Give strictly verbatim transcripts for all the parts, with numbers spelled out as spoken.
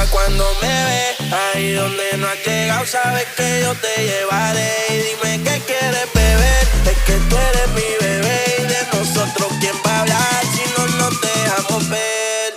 gusta cuando me ves. Ahí donde no has llegado, sabes que yo te llevaré. Y dime qué quieres beber, es que tú eres mi bebé. Y de nosotros, ¿quién va a hablar si no nos dejamos ver?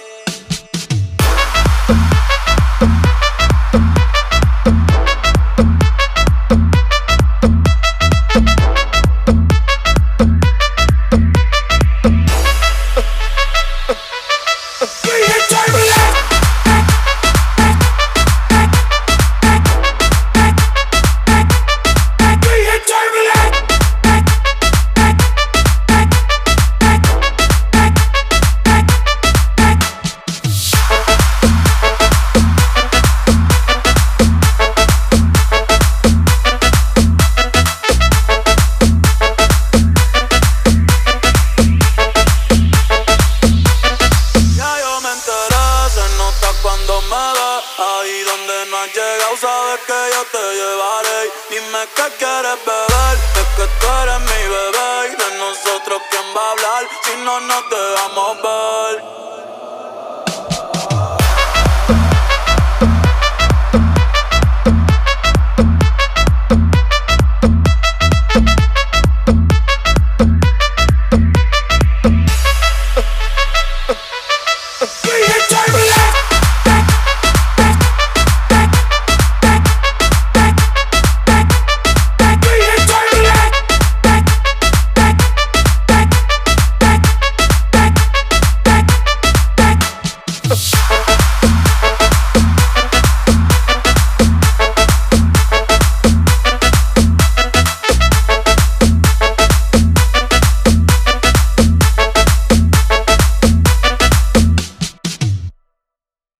Cuando me ves, ahí donde no has llegado, sabes que yo te llevaré. Dime qué quieres beber, es que tú eres mi bebé. Y de nosotros, ¿quién va a hablar si no nos dejamos ver?